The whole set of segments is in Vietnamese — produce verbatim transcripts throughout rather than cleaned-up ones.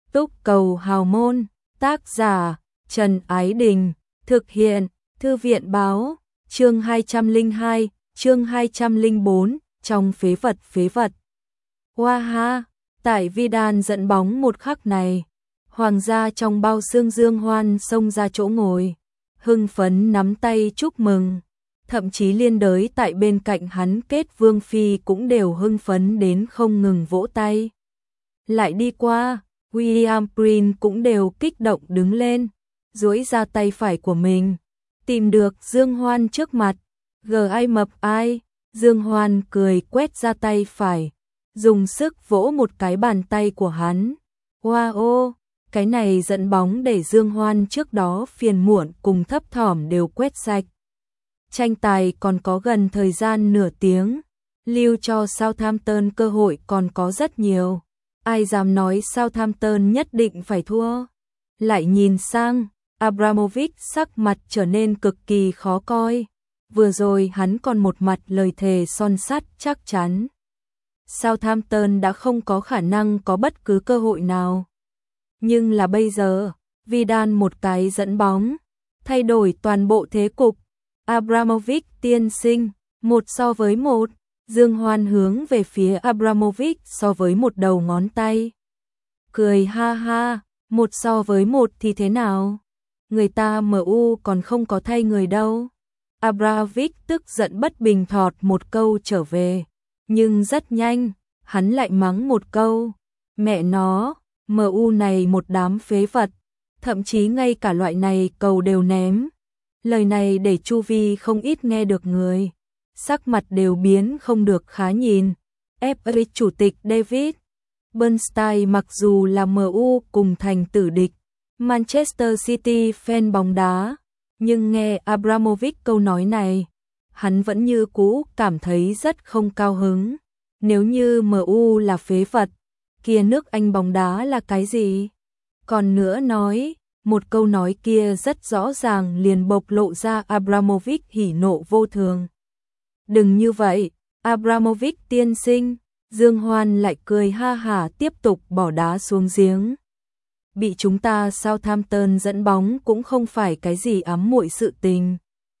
Túc cầu hào môn, tác giả, Trần Ái Đình, thực hiện, Thư viện báo, chương hai trăm lẻ hai, chương hai trăm lẻ bốn, trong phế vật phế vật. Hoa ha, tại Vidal dẫn bóng một khắc này, hoàng gia trong bao xương Dương Hoan xông ra chỗ ngồi, hưng phấn nắm tay chúc mừng, thậm chí liên đới tại bên cạnh hắn Kết Vương Phi cũng đều hưng phấn đến không ngừng vỗ tay. Lại đi qua, William Prince cũng đều kích động đứng lên, duỗi ra tay phải của mình, tìm được Dương Hoan trước mặt. G ai mập ai, Dương Hoan cười quét ra tay phải, dùng sức vỗ một cái bàn tay của hắn. Wow, cái này dẫn bóng để Dương Hoan trước đó phiền muộn cùng thấp thỏm đều quét sạch. Tranh tài còn có gần thời gian nửa tiếng, lưu cho Southampton cơ hội còn có rất nhiều. Ai dám nói Southampton nhất định phải thua. Lại nhìn sang, Abramovich sắc mặt trở nên cực kỳ khó coi. Vừa rồi hắn còn một mặt lời thề son sắt chắc chắn Southampton đã không có khả năng có bất cứ cơ hội nào. Nhưng là bây giờ, Vidal một cái dẫn bóng, thay đổi toàn bộ thế cục. Abramovich tiên sinh, một so với một. Dương Hoan hướng về phía Abramovich so với một đầu ngón tay. Cười ha ha, một so với một thì thế nào? Người ta em u còn không có thay người đâu. Abramovich tức giận bất bình thọt một câu trở về. Nhưng rất nhanh, hắn lại mắng một câu. Mẹ nó, em u này một đám phế vật. Thậm chí ngay cả loại này cầu đều ném. Lời này để chu vi không ít nghe được người. Sắc mặt đều biến không được khá nhìn. ép a chủ tịch David Bernstein mặc dù là em u cùng thành tử địch, Manchester City fan bóng đá, nhưng nghe Abramovich câu nói này, hắn vẫn như cũ cảm thấy rất không cao hứng. Nếu như em u là phế vật, kia nước Anh bóng đá là cái gì? Còn nữa nói, một câu nói kia rất rõ ràng liền bộc lộ ra Abramovich hỉ nộ vô thường. Đừng như vậy, Abramovich tiên sinh. Dương Hoan lại cười ha hả tiếp tục bỏ đá xuống giếng. Bị chúng ta Southampton dẫn bóng cũng không phải cái gì ám muội sự tình.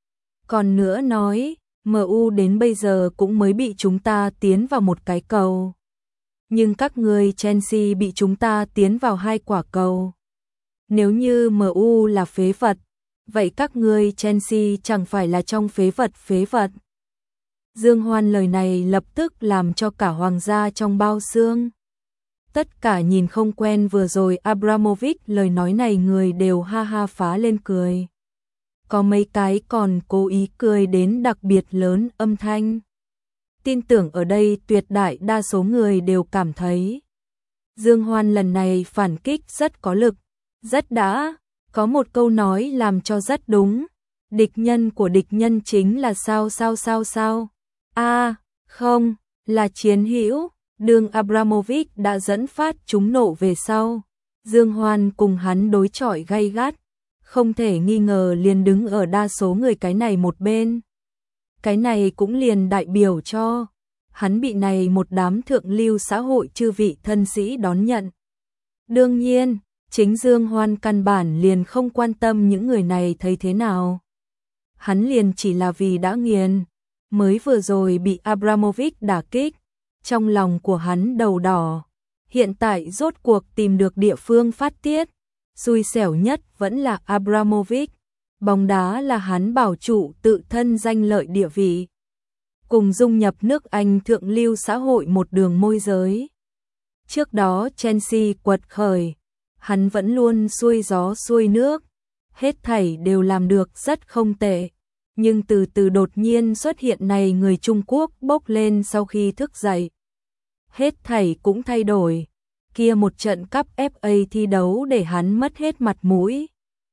Còn nữa nói, em u đến bây giờ cũng mới bị chúng ta tiến vào một cái cầu. Nhưng các người Chelsea bị chúng ta tiến vào hai quả cầu. Nếu như em u là phế vật, vậy các người Chelsea chẳng phải là trong phế vật phế vật. Dương Hoan lời này lập tức làm cho cả hoàng gia trong bao xương. Tất cả nhìn không quen vừa rồi Abramovich lời nói này người đều ha ha phá lên cười. Có mấy cái còn cố ý cười đến đặc biệt lớn âm thanh. Tin tưởng ở đây tuyệt đại đa số người đều cảm thấy Dương Hoan lần này phản kích rất có lực, rất đã. Có một câu nói làm cho rất đúng. Địch nhân của địch nhân chính là sao sao sao sao. A, à, không, là chiến hữu. Đường Abramovich đã dẫn phát chúng nộ về sau. Dương Hoan cùng hắn đối chọi gay gắt, không thể nghi ngờ liền đứng ở đa số người cái này một bên. Cái này cũng liền đại biểu cho hắn bị này một đám thượng lưu xã hội chư vị thân sĩ đón nhận. Đương nhiên, chính Dương Hoan căn bản liền không quan tâm những người này thấy thế nào. Hắn liền chỉ là vì đã nghiền, mới vừa rồi bị Abramovich đả kích, trong lòng của hắn đầu đỏ. Hiện tại rốt cuộc tìm được địa phương phát tiết, xui xẻo nhất vẫn là Abramovich. Bóng đá là hắn bảo trụ tự thân danh lợi địa vị, cùng dung nhập nước Anh thượng lưu xã hội một đường môi giới. Trước đó Chelsea quật khởi, hắn vẫn luôn xuôi gió xuôi nước, hết thảy đều làm được rất không tệ. Nhưng từ từ đột nhiên xuất hiện này người Trung Quốc bốc lên sau khi thức dậy. Hết thảy cũng thay đổi. Kia một trận cúp ép a thi đấu để hắn mất hết mặt mũi.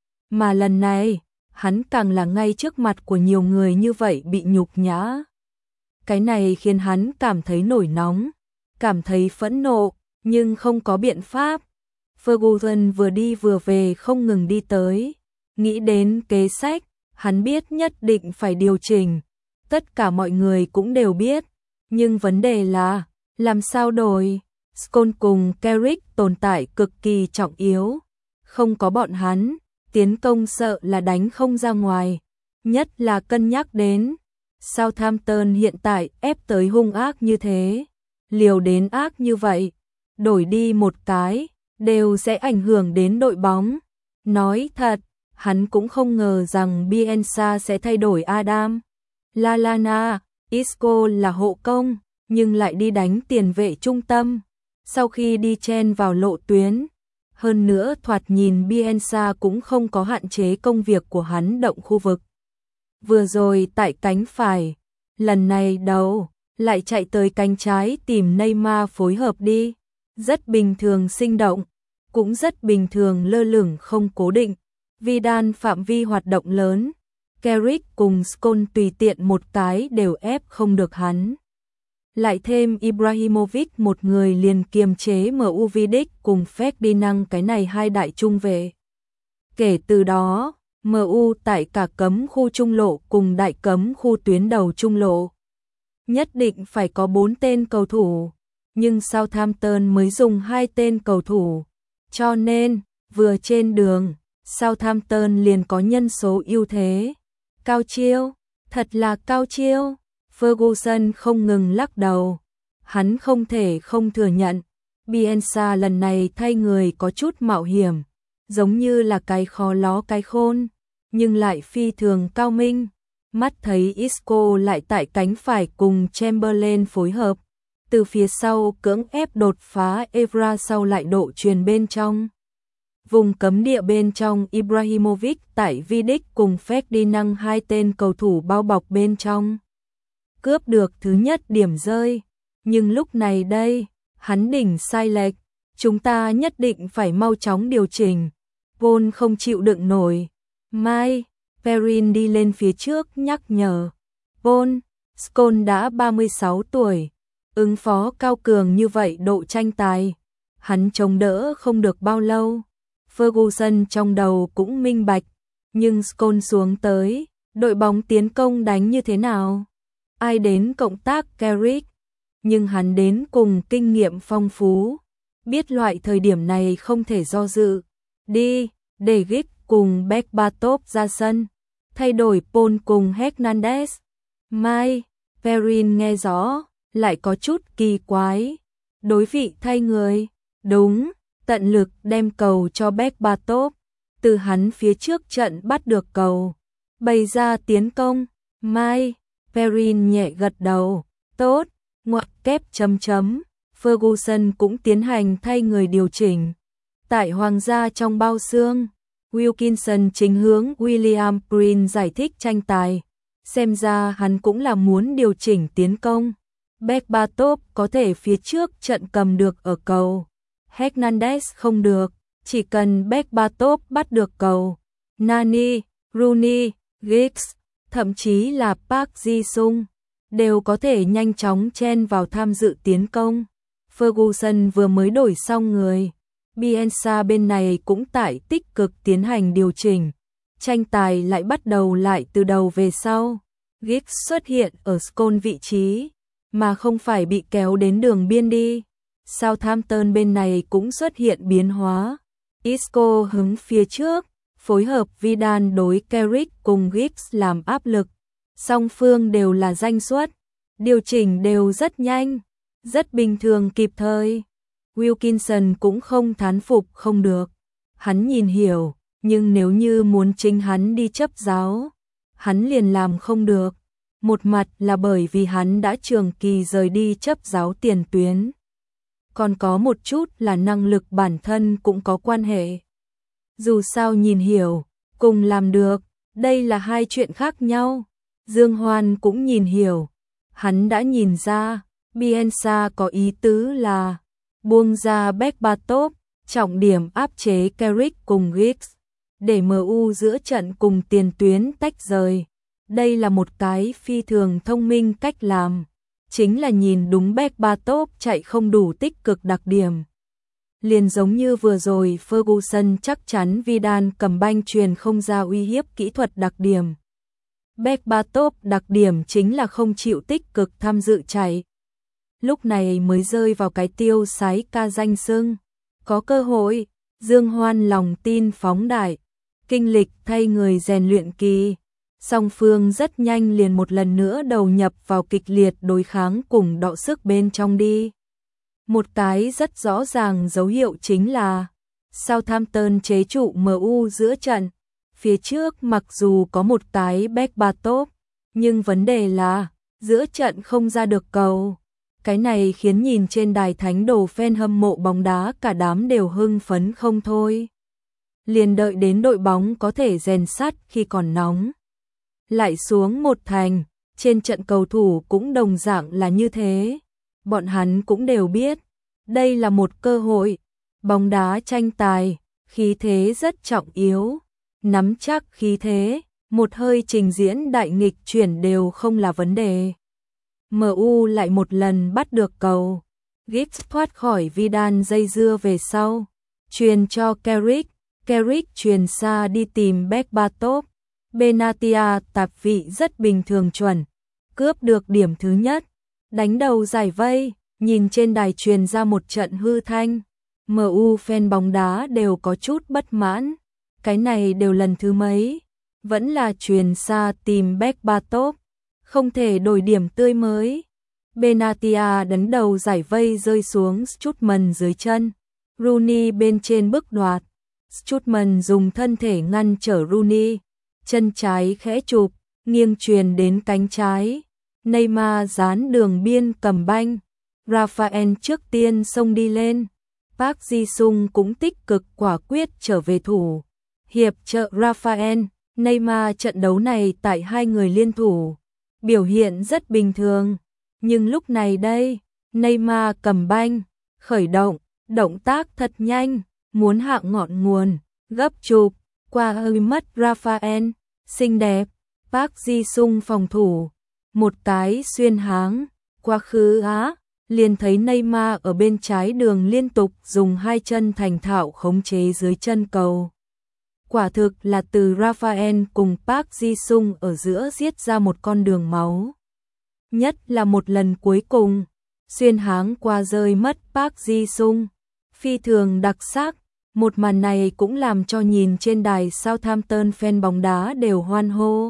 Mà lần này, hắn càng là ngay trước mặt của nhiều người như vậy bị nhục nhã. Cái này khiến hắn cảm thấy nổi nóng, cảm thấy phẫn nộ, nhưng không có biện pháp. Ferguson vừa đi vừa về không ngừng đi tới, nghĩ đến kế sách. Hắn biết nhất định phải điều chỉnh, tất cả mọi người cũng đều biết, nhưng vấn đề là, làm sao đổi? Scholes cùng Carrick tồn tại cực kỳ trọng yếu. Không có bọn hắn, tiến công sợ là đánh không ra ngoài. Nhất là cân nhắc đến Southampton hiện tại ép tới hung ác như thế. Liều đến ác như vậy, đổi đi một cái, đều sẽ ảnh hưởng đến đội bóng. Nói thật, hắn cũng không ngờ rằng Bielsa sẽ thay đổi Adam Lallana. Isco là hộ công, nhưng lại đi đánh tiền vệ trung tâm. Sau khi đi chen vào lộ tuyến, hơn nữa thoạt nhìn Bielsa cũng không có hạn chế công việc của hắn động khu vực. Vừa rồi tại cánh phải, lần này đầu, lại chạy tới cánh trái tìm Neymar phối hợp đi. Rất bình thường sinh động, cũng rất bình thường lơ lửng không cố định. Vidal phạm vi hoạt động lớn, Carrick cùng Scholes tùy tiện một cái đều ép không được hắn. Lại thêm Ibrahimovic một người liền kiềm chế em u Vidic cùng Ferdinand cái này hai đại trung vệ. Kể từ đó, em u tại cả cấm khu trung lộ cùng đại cấm khu tuyến đầu trung lộ. Nhất định phải có bốn tên cầu thủ, nhưng Southampton mới dùng hai tên cầu thủ. Cho nên, vừa trên đường, Southampton liền có nhân số ưu thế. Cao chiêu, thật là cao chiêu. Ferguson không ngừng lắc đầu. Hắn không thể không thừa nhận. Bielsa lần này thay người có chút mạo hiểm. Giống như là cái khó ló cái khôn. Nhưng lại phi thường cao minh. Mắt thấy Isco lại tại cánh phải cùng Chamberlain phối hợp. Từ phía sau cưỡng ép đột phá Evra sau lại độ truyền bên trong. Vùng cấm địa bên trong Ibrahimovic tại Vidic cùng Ferdinand hai tên cầu thủ bao bọc bên trong. Cướp được thứ nhất điểm rơi. Nhưng lúc này đây, hắn đỉnh sai lệch. Chúng ta nhất định phải mau chóng điều chỉnh. Paul không chịu đựng nổi. Mai, Perrin đi lên phía trước nhắc nhở. Paul, Scholes đã ba mươi sáu tuổi. Ứng phó cao cường như vậy độ tranh tài. Hắn chống đỡ không được bao lâu. Ferguson trong đầu cũng minh bạch. Nhưng Scholes xuống tới, đội bóng tiến công đánh như thế nào? Ai đến cộng tác Carrick? Nhưng hắn đến cùng kinh nghiệm phong phú. Biết loại thời điểm này không thể do dự. Đi, để Giggs cùng Berbatov ra sân. Thay đổi Paul cùng Hernandez. Mai, Perrin nghe rõ, lại có chút kỳ quái. Đối vị thay người. Đúng, tận lực đem cầu cho Berbatov. Từ hắn phía trước trận bắt được cầu. Bày ra tiến công. Mai, Perrin nhẹ gật đầu. Tốt, ngoặc kép chấm chấm. Ferguson cũng tiến hành thay người điều chỉnh. Tại Hoàng gia trong bao xương, Wilkinson chính hướng William Prince giải thích tranh tài. Xem ra hắn cũng là muốn điều chỉnh tiến công. Berbatov có thể phía trước trận cầm được ở cầu. Hernandez không được, chỉ cần Berbatov bắt được cầu. Nani, Rooney, Giggs, thậm chí là Park Ji-sung đều có thể nhanh chóng chen vào tham dự tiến công. Ferguson vừa mới đổi xong người. Bielsa bên này cũng tại tích cực tiến hành điều chỉnh. Tranh tài lại bắt đầu lại từ đầu về sau. Giggs xuất hiện ở Scholes vị trí, mà không phải bị kéo đến đường biên đi. Southampton bên này cũng xuất hiện biến hóa. Isco hứng phía trước, phối hợp Vidal đối Carrick cùng Giggs làm áp lực. Song phương đều là danh suất, điều chỉnh đều rất nhanh, rất bình thường kịp thời. Wilkinson cũng không thán phục không được. Hắn nhìn hiểu, nhưng nếu như muốn chính hắn đi chấp giáo, hắn liền làm không được. Một mặt là bởi vì hắn đã trường kỳ rời đi chấp giáo tiền tuyến. Còn có một chút là năng lực bản thân cũng có quan hệ. Dù sao nhìn hiểu, cùng làm được, đây là hai chuyện khác nhau. Dương Hoan cũng nhìn hiểu. Hắn đã nhìn ra, Bielsa có ý tứ là buông ra Berbatov, trọng điểm áp chế Carrick cùng Giggs, để em u giữa trận cùng tiền tuyến tách rời. Đây là một cái phi thường thông minh cách làm, chính là nhìn đúng Berbatov chạy không đủ tích cực đặc điểm. Liền giống như vừa rồi Ferguson chắc chắn Vidal cầm banh truyền không ra uy hiếp kỹ thuật đặc điểm. Berbatov đặc điểm chính là không chịu tích cực tham dự chạy. lúc này mới rơi vào cái tiêu sái ca danh xưng. Có cơ hội, Dương Hoan lòng tin phóng đại, kinh lịch thay người rèn luyện kỳ. Song phương rất nhanh liền một lần nữa đầu nhập vào kịch liệt đối kháng cùng đọ sức bên trong đi. Một cái rất rõ ràng dấu hiệu chính là Southampton chế trụ em u giữa trận. Phía trước mặc dù có một cái Berbatov, nhưng vấn đề là giữa trận không ra được cầu. Cái này khiến nhìn trên đài thánh đồ fan hâm mộ bóng đá cả đám đều hưng phấn không thôi. Liền đợi đến đội bóng có thể rèn sắt khi còn nóng. Lại xuống một thành, trên trận cầu thủ cũng đồng dạng là như thế. Bọn hắn cũng đều biết, đây là một cơ hội. Bóng đá tranh tài, khí thế rất trọng yếu. Nắm chắc khí thế, một hơi trình diễn đại nghịch chuyển đều không là vấn đề. em u lại một lần bắt được cầu. Giggs thoát khỏi Vidal dây dưa về sau. Truyền cho Carrick, Carrick truyền xa đi tìm Berbatov. Benatia tạp vị rất bình thường chuẩn. Cướp được điểm thứ nhất. Đánh đầu giải vây, nhìn trên đài truyền ra một trận hư thanh. em u fan bóng đá đều có chút bất mãn. Cái này đều lần thứ mấy. Vẫn là truyền xa tìm Berbatov. Không thể đổi điểm tươi mới. Benatia đánh đầu giải vây rơi xuống Strootman dưới chân. Rooney bên trên bức đoạt. Strootman dùng thân thể ngăn trở Rooney. Chân trái khẽ chụp, nghiêng truyền đến cánh trái. Neymar dán đường biên cầm banh. Rafael trước tiên xông đi lên. Park Ji-sung cũng tích cực quả quyết trở về thủ. Hiệp trợ Rafael, Neymar trận đấu này tại hai người liên thủ. Biểu hiện rất bình thường. Nhưng lúc này đây, Neymar cầm banh, khởi động, động tác thật nhanh, muốn hạ ngọn nguồn, gấp chụp, qua hơi mất Rafael, xinh đẹp, Park Ji-sung phòng thủ, một cái xuyên háng, quá khứ á, liền thấy Neymar ở bên trái đường liên tục dùng hai chân thành thạo khống chế dưới chân cầu. Quả thực là từ Rafael cùng Park Ji-sung ở giữa giết ra một con đường máu. Nhất là một lần cuối cùng, xuyên háng qua rơi mất Park Ji-sung. Phi thường đặc sắc, một màn này cũng làm cho nhìn trên đài Southampton fan bóng đá đều hoan hô.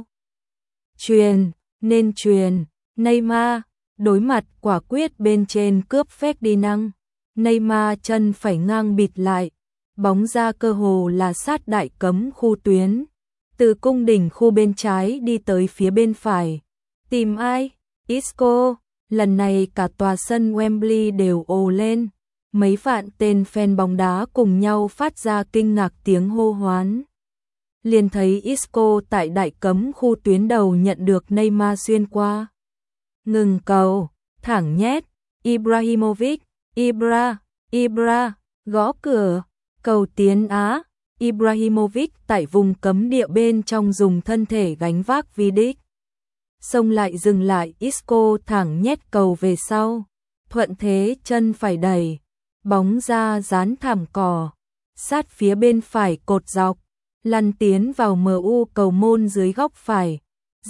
Truyền, nên truyền, Neymar, đối mặt quả quyết bên trên cướp Ferdinand. Neymar chân phải ngang bịt lại, bóng ra cơ hồ là sát đại cấm khu tuyến. Từ cung đỉnh khu bên trái đi tới phía bên phải. Tìm ai? Isco, lần này cả tòa sân Wembley đều ồ lên. Mấy vạn tên fan bóng đá cùng nhau phát ra kinh ngạc tiếng hô hoán. Liền thấy Isco tại đại cấm khu tuyến đầu nhận được Neymar xuyên qua. Ngừng cầu, thẳng nhét, Ibrahimovic, Ibra, Ibra, gõ cửa, cầu tiến Á. Ibrahimovic tại vùng cấm địa bên trong dùng thân thể gánh vác Vidic. Xông lại dừng lại, Isco thẳng nhét cầu về sau. Thuận thế chân phải đẩy, bóng ra dán thảm cỏ, sát phía bên phải cột dọc, lăn tiến vào em u cầu môn dưới góc phải.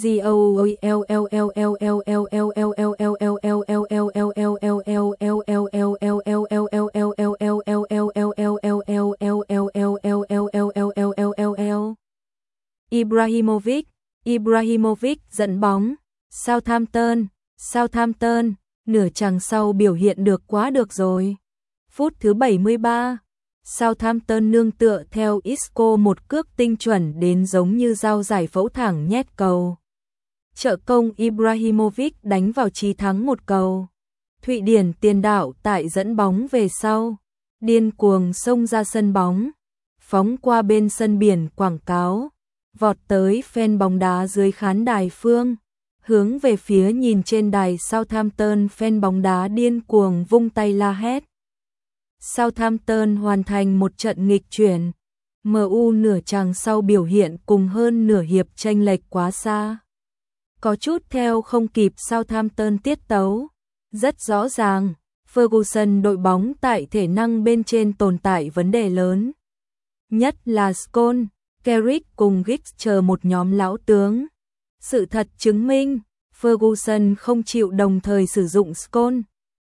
Ibrahimovic, Ibrahimovic dẫn bóng. Southampton, Southampton, nửa chặng sau biểu hiện được quá được rồi. Phút thứ bảy mươi ba, Southampton nương tựa theo Isco một cước tinh chuẩn đến giống như dao giải phẫu thẳng nhét cầu. Trợ công Ibrahimovic đánh vào chí thắng một cầu. Thụy Điển tiền đạo tại dẫn bóng về sau, điên cuồng xông ra sân bóng, phóng qua bên sân biển quảng cáo, vọt tới fan bóng đá dưới khán đài phương, hướng về phía nhìn trên đài Southampton fan bóng đá điên cuồng vung tay la hét. Southampton hoàn thành một trận nghịch chuyển. em u nửa chặng sau biểu hiện cùng hơn nửa hiệp chênh lệch quá xa. Có chút theo không kịp Southampton tiết tấu. Rất rõ ràng, Ferguson đội bóng tại thể năng bên trên tồn tại vấn đề lớn. Nhất là Scholes, Carrick cùng Giggs chờ một nhóm lão tướng. Sự thật chứng minh, Ferguson không chịu đồng thời sử dụng Scholes,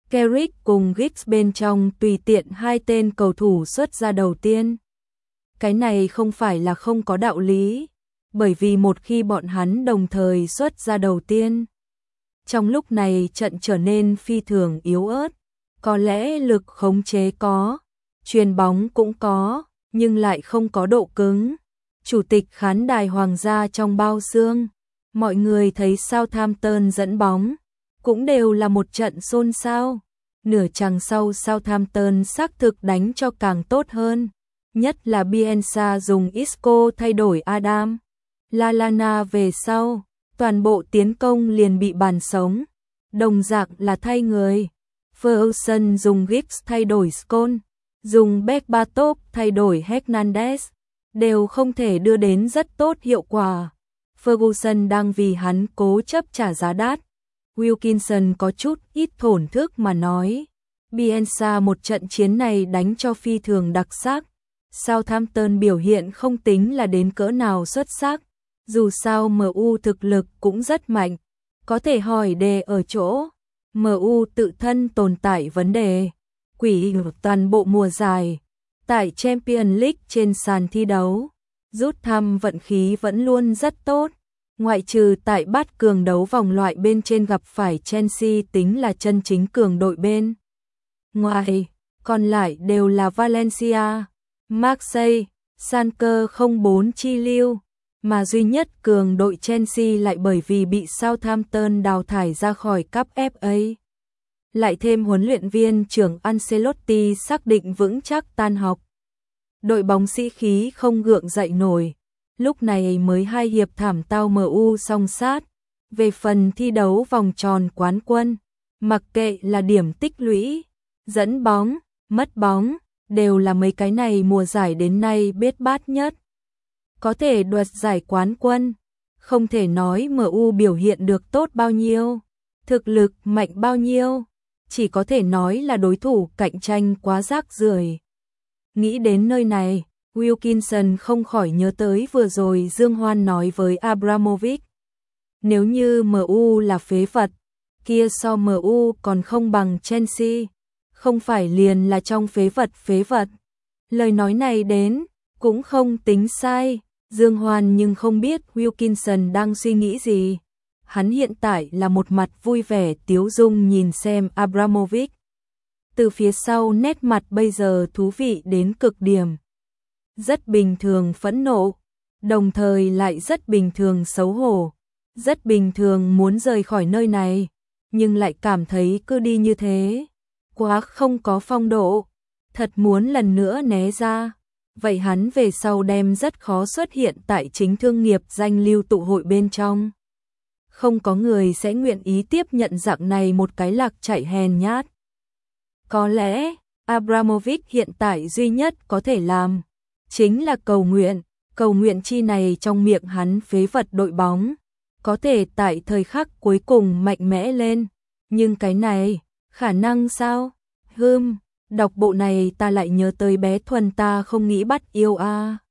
Carrick cùng Giggs bên trong tùy tiện hai tên cầu thủ xuất ra đầu tiên. Cái này không phải là không có đạo lý, bởi vì một khi bọn hắn đồng thời xuất ra đầu tiên, trong lúc này trận trở nên phi thường yếu ớt, có lẽ lực khống chế có, chuyền bóng cũng có, nhưng lại không có độ cứng. Chủ tịch khán đài Hoàng gia trong bao xương, mọi người thấy Southampton dẫn bóng, cũng đều là một trận xôn xao. Nửa chặng sau Southampton xác thực đánh cho càng tốt hơn, nhất là Bielsa dùng Isco thay đổi Adam Lallana về sau, toàn bộ tiến công liền bị bàn sống. Đồng dạng là thay người, Ferguson dùng Giggs thay đổi Scholes, dùng Berbatov thay đổi Hernandez, đều không thể đưa đến rất tốt hiệu quả. Ferguson đang vì hắn cố chấp trả giá đắt. Wilkinson có chút ít thổn thức mà nói, Bielsa một trận chiến này đánh cho phi thường đặc sắc. Southampton biểu hiện không tính là đến cỡ nào xuất sắc, dù sao em u thực lực cũng rất mạnh, có thể hỏi đề ở chỗ em u tự thân tồn tại vấn đề. Quỷ toàn bộ mùa giải tại Champions League trên sàn thi đấu, rút thăm vận khí vẫn luôn rất tốt, ngoại trừ tại bát cường đấu vòng loại bên trên gặp phải Chelsea tính là chân chính cường đội bên ngoài, còn lại đều là Valencia, Marseille, Schalke không bốn chi lưu, mà duy nhất cường đội Chelsea lại bởi vì bị Southampton đào thải ra khỏi cúp ép a. Lại thêm huấn luyện viên trưởng Ancelotti xác định vững chắc tan học. Đội bóng sĩ khí không gượng dậy nổi, lúc này mới hai hiệp thảm tao em u song sát. Về phần thi đấu vòng tròn quán quân, mặc kệ là điểm tích lũy, dẫn bóng, mất bóng, đều là mấy cái này mùa giải đến nay bết bát nhất. Có thể đoạt giải quán quân, không thể nói em u biểu hiện được tốt bao nhiêu, thực lực mạnh bao nhiêu, chỉ có thể nói là đối thủ cạnh tranh quá rác rưởi. Nghĩ đến nơi này, Wilkinson không khỏi nhớ tới vừa rồi Dương Hoan nói với Abramovich. Nếu như em u là phế vật, kia so em u còn không bằng Chelsea, không phải liền là trong phế vật phế vật. Lời nói này đến, cũng không tính sai, Dương Hoan nhưng không biết Wilkinson đang suy nghĩ gì. Hắn hiện tại là một mặt vui vẻ tiếu dung nhìn xem Abramovich. Từ phía sau nét mặt bây giờ thú vị đến cực điểm. Rất bình thường phẫn nộ, đồng thời lại rất bình thường xấu hổ, rất bình thường muốn rời khỏi nơi này, nhưng lại cảm thấy cứ đi như thế, quá không có phong độ, thật muốn lần nữa né ra. Vậy hắn về sau đem rất khó xuất hiện tại chính thương nghiệp danh lưu tụ hội bên trong. Không có người sẽ nguyện ý tiếp nhận dạng này một cái lạc chạy hèn nhát. Có lẽ, Abramovich hiện tại duy nhất có thể làm, chính là cầu nguyện, cầu nguyện chi này trong miệng hắn phế vật đội bóng, có thể tại thời khắc cuối cùng mạnh mẽ lên, nhưng cái này, khả năng sao? Hừm, đọc bộ này ta lại nhớ tới bé Thuần ta không nghĩ bắt yêu a.